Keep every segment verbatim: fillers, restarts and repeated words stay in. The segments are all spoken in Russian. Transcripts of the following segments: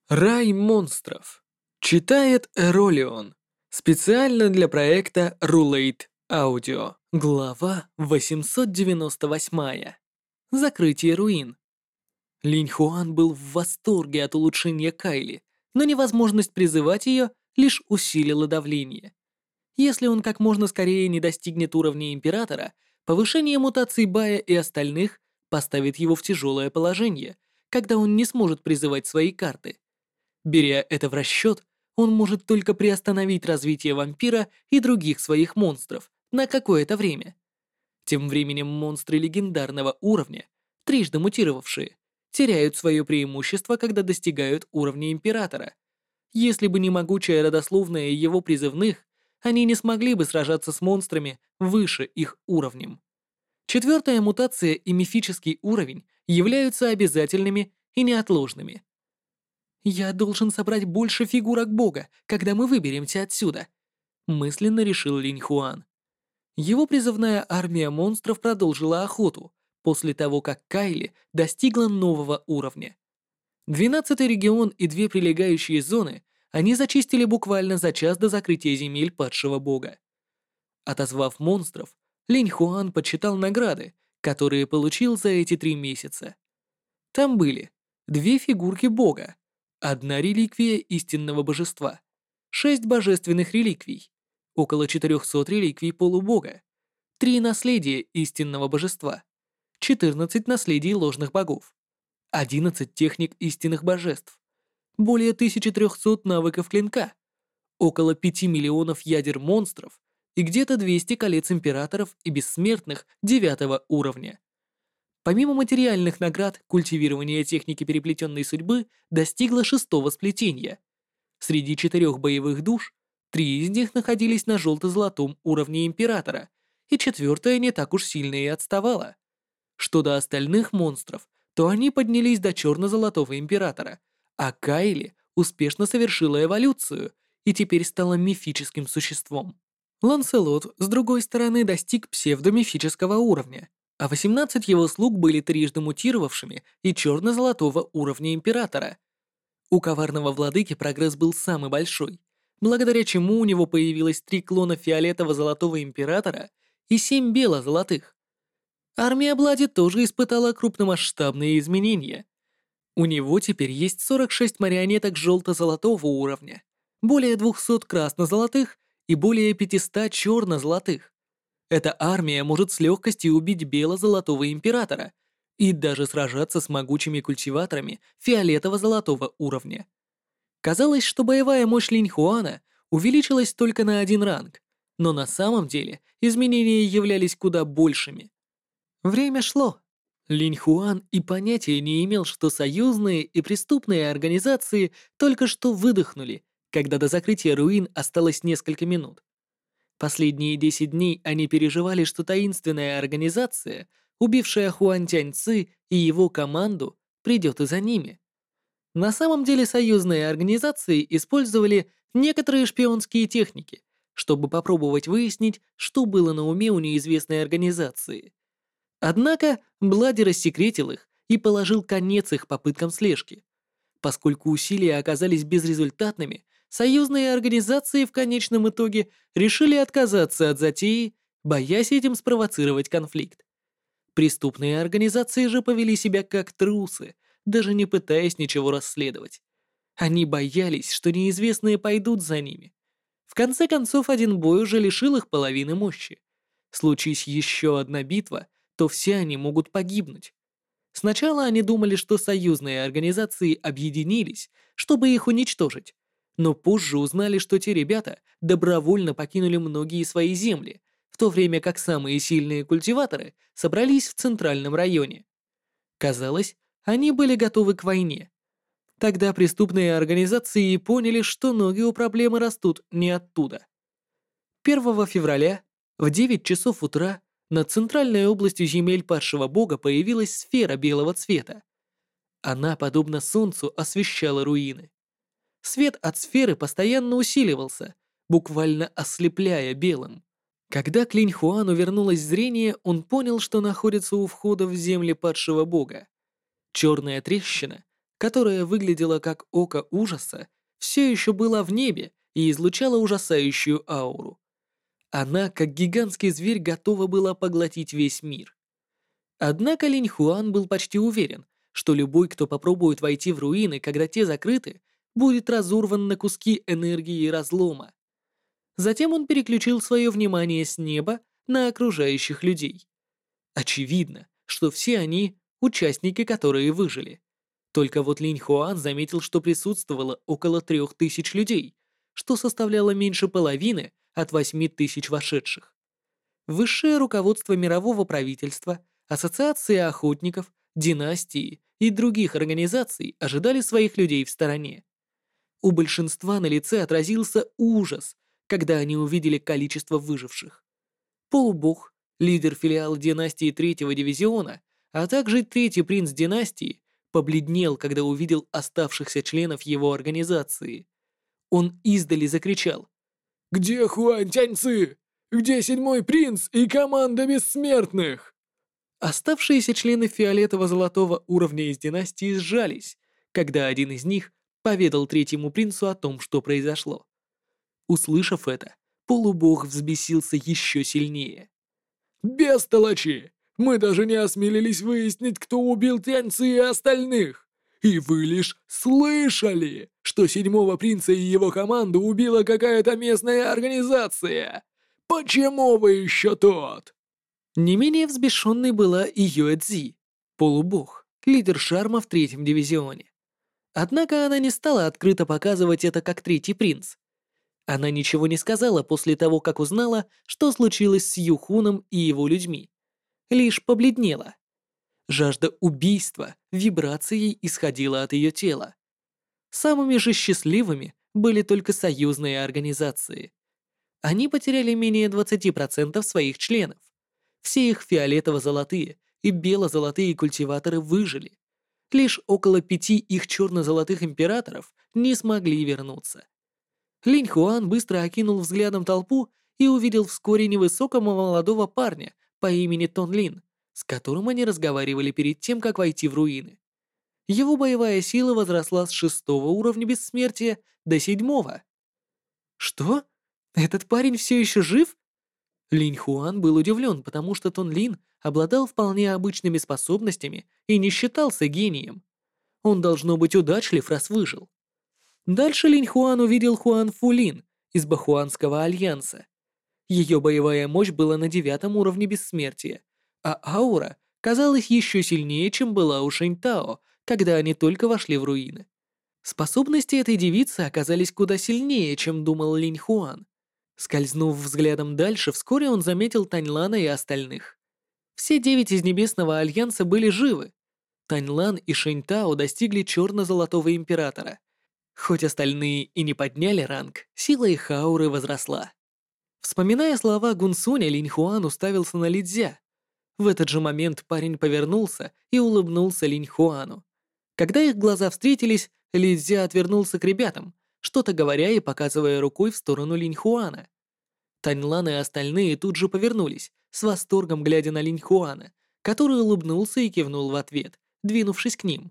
Рай монстров. Читает Эролион. Специально для проекта Рулейт Аудио. Глава восемьсот девяносто восемь. Закрытие руин. Линь Хуан был в восторге от улучшения Кайли, но невозможность призывать ее лишь усилила давление. Если он как можно скорее не достигнет уровня Императора, повышение мутаций Бая и остальных поставит его в тяжелое положение, когда он не сможет призывать свои карты. Беря это в расчет, он может только приостановить развитие вампира и других своих монстров на какое-то время. Тем временем монстры легендарного уровня, трижды мутировавшие, теряют свое преимущество, когда достигают уровня Императора. Если бы не могучая родословная его призывных, они не смогли бы сражаться с монстрами выше их уровнем. Четвертая мутация и мифический уровень являются обязательными и неотложными. «Я должен собрать больше фигурок Бога, когда мы выберемся отсюда», — мысленно решил Линь Хуан. Его призывная армия монстров продолжила охоту после того, как Кайли достигла нового уровня. Двенадцатый регион и две прилегающие зоны они зачистили буквально за час до закрытия земель падшего бога. Отозвав монстров, Линь Хуан подсчитал награды, которые получил за эти три месяца. Там были две фигурки бога, одна реликвия истинного божества, шесть божественных реликвий, около четырехсот реликвий полубога, три наследия истинного божества, четырнадцать наследий ложных богов, одиннадцать техник истинных божеств, более тысячи трёхсот навыков клинка, около пяти миллионов ядер монстров и где-то двести колец императоров и бессмертных девятого уровня. Помимо материальных наград, культивирование техники переплетенной судьбы достигло шестого сплетения. Среди четырех боевых душ, три из них находились на желто-золотом уровне Императора, и четвертая не так уж сильно и отставала. Что до остальных монстров, то они поднялись до черно-золотого Императора, а Кайли успешно совершила эволюцию и теперь стала мифическим существом. Ланселот, с другой стороны, достиг псевдомифического уровня, а восемнадцать его слуг были трижды мутировавшими и черно-золотого уровня Императора. У коварного владыки прогресс был самый большой, благодаря чему у него появилось три клона фиолетово-золотого Императора и семь бело-золотых. Армия Блади тоже испытала крупномасштабные изменения. У него теперь есть сорок шесть марионеток желто-золотого уровня, более двухсот красно-золотых и более пятисот черно-золотых. Эта армия может с легкостью убить бело-золотого императора и даже сражаться с могучими культиваторами фиолетово-золотого уровня. Казалось, что боевая мощь Линь Хуана увеличилась только на один ранг, но на самом деле изменения являлись куда большими. Время шло. Линь Хуан и понятия не имел, что союзные и преступные организации только что выдохнули, когда до закрытия руин осталось несколько минут. Последние десять дней они переживали, что таинственная организация, убившая Хуан Тяньцы и его команду, придет и за ними. На самом деле союзные организации использовали некоторые шпионские техники, чтобы попробовать выяснить, что было на уме у неизвестной организации. Однако Блади рассекретил их и положил конец их попыткам слежки. Поскольку усилия оказались безрезультатными, союзные организации в конечном итоге решили отказаться от затеи, боясь этим спровоцировать конфликт. Преступные организации же повели себя как трусы, даже не пытаясь ничего расследовать. Они боялись, что неизвестные пойдут за ними. В конце концов, один бой уже лишил их половины мощи. Случись еще одна битва, то все они могут погибнуть. Сначала они думали, что союзные организации объединились, чтобы их уничтожить, но позже узнали, что те ребята добровольно покинули многие свои земли, в то время как самые сильные культиваторы собрались в центральном районе. Казалось, они были готовы к войне. Тогда преступные организации и поняли, что ноги у проблемы растут не оттуда. первого февраля в девять часов утра над центральной областью земель падшего бога появилась сфера белого цвета. Она, подобно солнцу, освещала руины. Свет от сферы постоянно усиливался, буквально ослепляя белым. Когда к Линь Хуану вернулось зрение, он понял, что находится у входа в земли падшего бога. Черная трещина которое выглядело как око ужаса, все еще была в небе и излучала ужасающую ауру. Она, как гигантский зверь, готова была поглотить весь мир. Однако Линь Хуан был почти уверен, что любой, кто попробует войти в руины, когда те закрыты, будет разорван на куски энергии разлома. Затем он переключил свое внимание с неба на окружающих людей. Очевидно, что все они — участники, которые выжили. Только вот Линь Хуан заметил, что присутствовало около трех тысяч людей, что составляло меньше половины от восьми тысяч вошедших. Высшее руководство мирового правительства, ассоциации охотников, династии и других организаций ожидали своих людей в стороне. У большинства на лице отразился ужас, когда они увидели количество выживших. Полубог, лидер филиала династии третьего дивизиона, а также третий принц династии, побледнел, когда увидел оставшихся членов его организации. Он издали закричал: «Где Хуань Тяньцы? Где седьмой принц и команда бессмертных?» Оставшиеся члены фиолетово-золотого уровня из династии сжались, когда один из них поведал третьему принцу о том, что произошло. Услышав это, полубог взбесился еще сильнее. «Бестолочи! Мы даже не осмелились выяснить, кто убил Тяньцы и остальных! И вы лишь слышали, что седьмого принца и его команду убила какая-то местная организация! Почему вы еще тут?» Не менее взбешенной была и Юэ Цзи, полубог, лидер шарма в третьем дивизионе. Однако она не стала открыто показывать это как третий принц. Она ничего не сказала после того, как узнала, что случилось с Юхуном и его людьми. Лишь побледнела. Жажда убийства вибрацией исходила от ее тела. Самыми же счастливыми были только союзные организации. Они потеряли менее двадцати процентов своих членов. Все их фиолетово-золотые и бело-золотые культиваторы выжили. Лишь около пяти их черно-золотых императоров не смогли вернуться. Линь Хуан быстро окинул взглядом толпу и увидел вскоре невысокого молодого парня по имени Тон Лин, с которым они разговаривали перед тем, как войти в руины. Его боевая сила возросла с шестого уровня бессмертия до седьмого. Что? Этот парень все еще жив? Линь Хуан был удивлен, потому что Тон Лин обладал вполне обычными способностями и не считался гением. Он должно быть удачлив, раз выжил. Дальше Линь Хуан увидел Хуан Фулин из Бахуанского альянса. Ее боевая мощь была на девятом уровне бессмертия, а аура казалась еще сильнее, чем была у Шэнь Тао, когда они только вошли в руины. Способности этой девицы оказались куда сильнее, чем думал Линь Хуан. Скользнув взглядом дальше, вскоре он заметил Таньлана и остальных. Все девять из Небесного Альянса были живы. Таньлан и Шэнь Тао достигли черно-золотого императора. Хоть остальные и не подняли ранг, сила их ауры возросла. Вспоминая слова Гунсуня, Линь Хуан уставился на Лидзя. В этот же момент парень повернулся и улыбнулся Линь Хуану. Когда их глаза встретились, Лидзя отвернулся к ребятам, что-то говоря и показывая рукой в сторону Линь Хуана. Таньлан и остальные тут же повернулись, с восторгом глядя на Линь Хуана, который улыбнулся и кивнул в ответ, двинувшись к ним.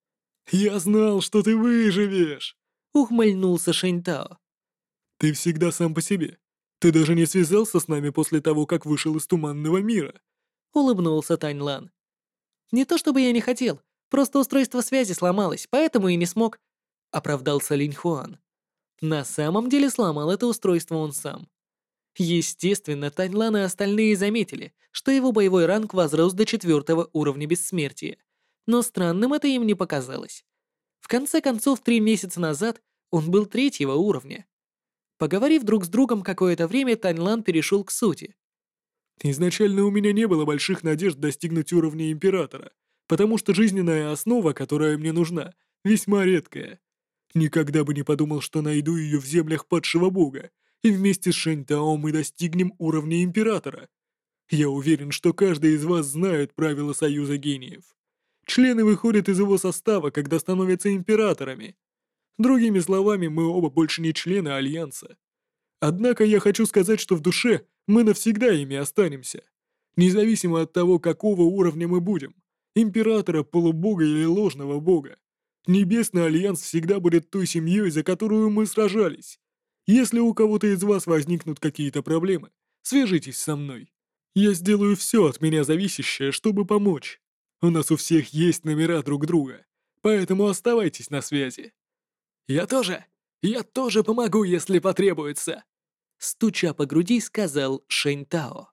«Я знал, что ты выживешь!» — ухмыльнулся Шэнь Тао. «Ты всегда сам по себе. Ты даже не связался с нами после того, как вышел из Туманного мира!» — улыбнулся Таньлан. «Не то чтобы я не хотел, просто устройство связи сломалось, поэтому и не смог», — оправдался Линь Хуан. На самом деле сломал это устройство он сам. Естественно, Таньлан и остальные заметили, что его боевой ранг возрос до четвертого уровня бессмертия, но странным это им не показалось. В конце концов, три месяца назад он был третьего уровня. Поговорив друг с другом какое-то время, Таньлан перешел к сути. «Изначально у меня не было больших надежд достигнуть уровня Императора, потому что жизненная основа, которая мне нужна, весьма редкая. Никогда бы не подумал, что найду ее в землях падшего бога, и вместе с Шэнь Тао мы достигнем уровня Императора. Я уверен, что каждый из вас знает правила Союза Гениев. Члены выходят из его состава, когда становятся императорами. Другими словами, мы оба больше не члены Альянса. Однако я хочу сказать, что в душе мы навсегда ими останемся. Независимо от того, какого уровня мы будем. Императора, полубога или ложного бога. Небесный Альянс всегда будет той семьей, за которую мы сражались. Если у кого-то из вас возникнут какие-то проблемы, свяжитесь со мной. Я сделаю все от меня зависящее, чтобы помочь. У нас у всех есть номера друг друга, поэтому оставайтесь на связи». «Я тоже! Я тоже помогу, если потребуется!» Стуча по груди, сказал Шэнь Тао.